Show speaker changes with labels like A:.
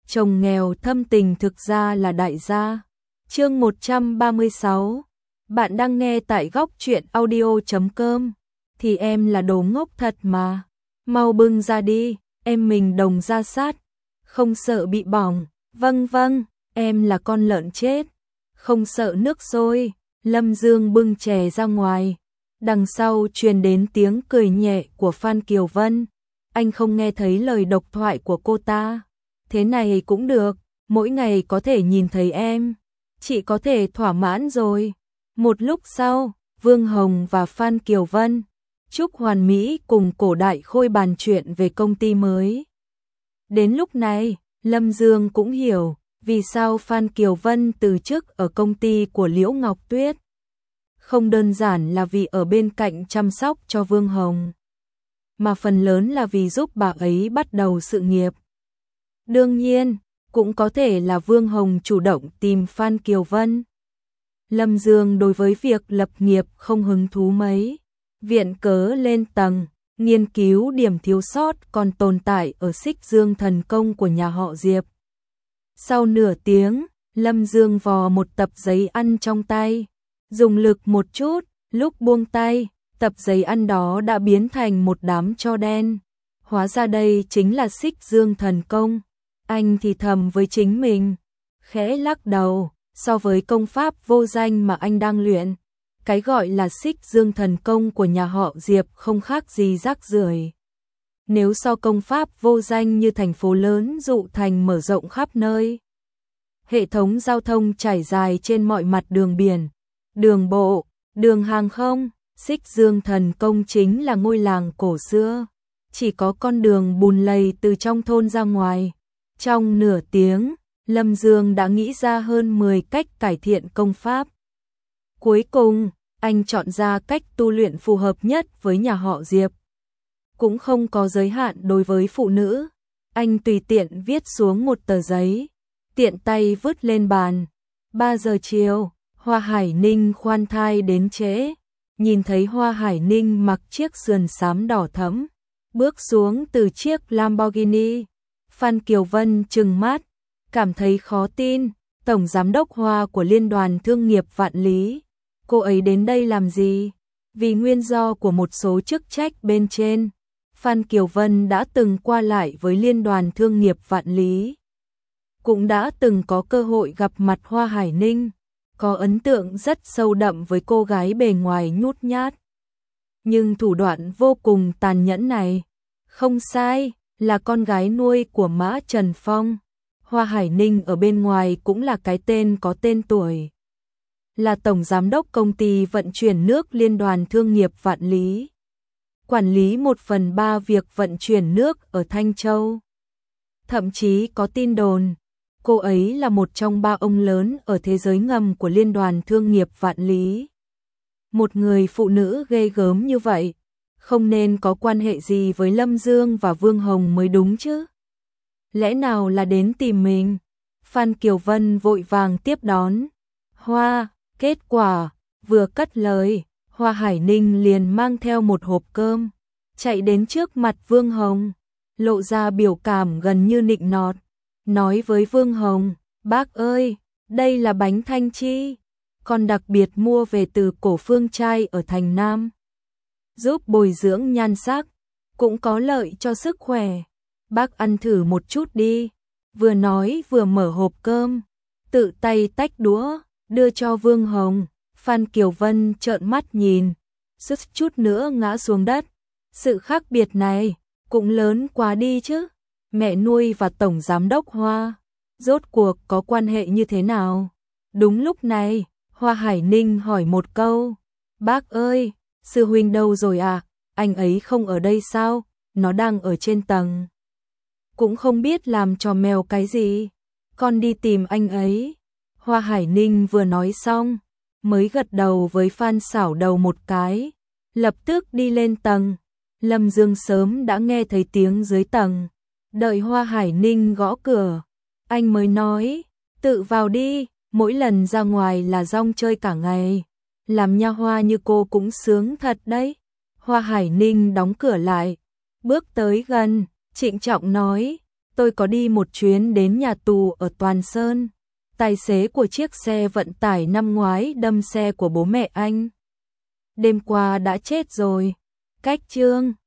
A: chồng nghèo thâm tình thực ra là đại gia. Chương 136. Bạn đang nghe tại góc truyện audio.com. Thì em là đồ ngốc thật mà. Mau bưng ra đi, em mình đồng ra sát. Không sợ bị bỏng. Vâng vâng, em là con lợn chết. Không sợ nước sôi. Lâm Dương bưng chè ra ngoài. Đằng sau truyền đến tiếng cười nhẹ của Phan Kiều Vân. Anh không nghe thấy lời độc thoại của cô ta. Thế này cũng được, mỗi ngày có thể nhìn thấy em, chị có thể thỏa mãn rồi. Một lúc sau, Vương Hồng và Phan Kiều Vân, Trúc Hoàn Mỹ cùng Cổ Đại Khôi bàn chuyện về công ty mới. Đến lúc này, Lâm Dương cũng hiểu vì sao Phan Kiều Vân từ chức ở công ty của Liễu Ngọc Tuyết. Không đơn giản là vì ở bên cạnh chăm sóc cho Vương Hồng, mà phần lớn là vì giúp bà ấy bắt đầu sự nghiệp. Đương nhiên, cũng có thể là Vương Hồng chủ động tìm Phan Kiều Vân. Lâm Dương đối với việc lập nghiệp không hứng thú mấy. Viện cớ lên tầng, nghiên cứu điểm thiếu sót còn tồn tại ở Xích Dương thần công của nhà họ Diệp. Sau nửa tiếng, Lâm Dương vò một tập giấy ăn trong tay. Dùng lực một chút, lúc buông tay, tập giấy ăn đó đã biến thành một đám tro đen. Hóa ra đây chính là Xích Dương thần công. Anh thì thầm với chính mình, khẽ lắc đầu, so với công pháp vô danh mà anh đang luyện, cái gọi là Xích Dương thần công của nhà họ Diệp không khác gì rác rưởi. Nếu so công pháp vô danh như thành phố lớn Dụ Thành mở rộng khắp nơi, hệ thống giao thông trải dài trên mọi mặt đường biển, đường bộ, đường hàng không, Xích Dương thần công chính là ngôi làng cổ xưa, chỉ có con đường bùn lầy từ trong thôn ra ngoài. Trong nửa tiếng, Lâm Dương đã nghĩ ra hơn 10 cách cải thiện công pháp. Cuối cùng, anh chọn ra cách tu luyện phù hợp nhất với nhà họ Diệp. Cũng không có giới hạn đối với phụ nữ. Anh tùy tiện viết xuống một tờ giấy, tiện tay vứt lên bàn. 3 giờ chiều, Hoa Hải Ninh khoan thai đến trễ. Nhìn thấy Hoa Hải Ninh mặc chiếc sườn xám đỏ thẫm, bước xuống từ chiếc Lamborghini. Phan Kiều Vân trừng mắt, cảm thấy khó tin, Tổng Giám đốc Hoa của Liên đoàn Thương nghiệp Vạn Lý. Cô ấy đến đây làm gì? Vì nguyên do của một số chức trách bên trên, Phan Kiều Vân đã từng qua lại với Liên đoàn Thương nghiệp Vạn Lý. Cũng đã từng có cơ hội gặp mặt Hoa Hải Ninh, có ấn tượng rất sâu đậm với cô gái bề ngoài nhút nhát. Nhưng thủ đoạn vô cùng tàn nhẫn này, không sai, là con gái nuôi của Mã Trần Phong. Hoa Hải Ninh ở bên ngoài cũng là cái tên có tên tuổi. Là Tổng Giám đốc công ty vận chuyển nước Liên đoàn Thương nghiệp Vạn Lý. Quản lý 1/3 việc vận chuyển nước ở Thanh Châu. Thậm chí có tin đồn, cô ấy là một trong 3 ông lớn ở thế giới ngầm của Liên đoàn Thương nghiệp Vạn Lý. Một người phụ nữ ghê gớm như vậy, không nên có quan hệ gì với Lâm Dương và Vương Hồng mới đúng chứ. Lẽ nào là đến tìm mình? Phan Kiều Vân vội vàng tiếp đón. Hoa, kết quả, vừa cất lời, Hoa Hải Ninh liền mang theo một hộp cơm, chạy đến trước mặt Vương Hồng, lộ ra biểu cảm gần như nịnh nọt, nói với Vương Hồng, bác ơi, đây là bánh thanh chi, con đặc biệt mua về từ Cổ Phương Trai ở thành Nam. Giúp bồi dưỡng nhan sắc, cũng có lợi cho sức khỏe. Bác ăn thử một chút đi. Vừa nói vừa mở hộp cơm, tự tay tách đũa, đưa cho Vương Hồng. Phan Kiều Vân trợn mắt nhìn, suýt chút nữa ngã xuống đất. Sự khác biệt này cũng lớn quá đi chứ. Mẹ nuôi và Tổng Giám đốc Hoa, rốt cuộc có quan hệ như thế nào? Đúng lúc này, Hoa Hải Ninh hỏi một câu. Bác ơi, sư huynh đâu rồi à? Anh ấy không ở đây sao? Nó đang ở trên tầng. Cũng không biết làm trò mèo cái gì. Con đi tìm anh ấy. Hoa Hải Ninh vừa nói xong, mới gật đầu với Phan Xảo Đầu một cái, lập tức đi lên tầng. Lâm Dương sớm đã nghe thấy tiếng dưới tầng, đợi Hoa Hải Ninh gõ cửa, anh mới nói, tự vào đi, mỗi lần ra ngoài là rong chơi cả ngày, làm nha hoa như cô cũng sướng thật đấy. Hoa Hải Ninh đóng cửa lại, bước tới gần, trịnh trọng nói, Tôi có đi một chuyến đến nhà tù ở Toàn Sơn. Tài xế của chiếc xe vận tải năm ngoái đâm xe của bố mẹ anh. Đêm qua đã chết rồi. Cách chương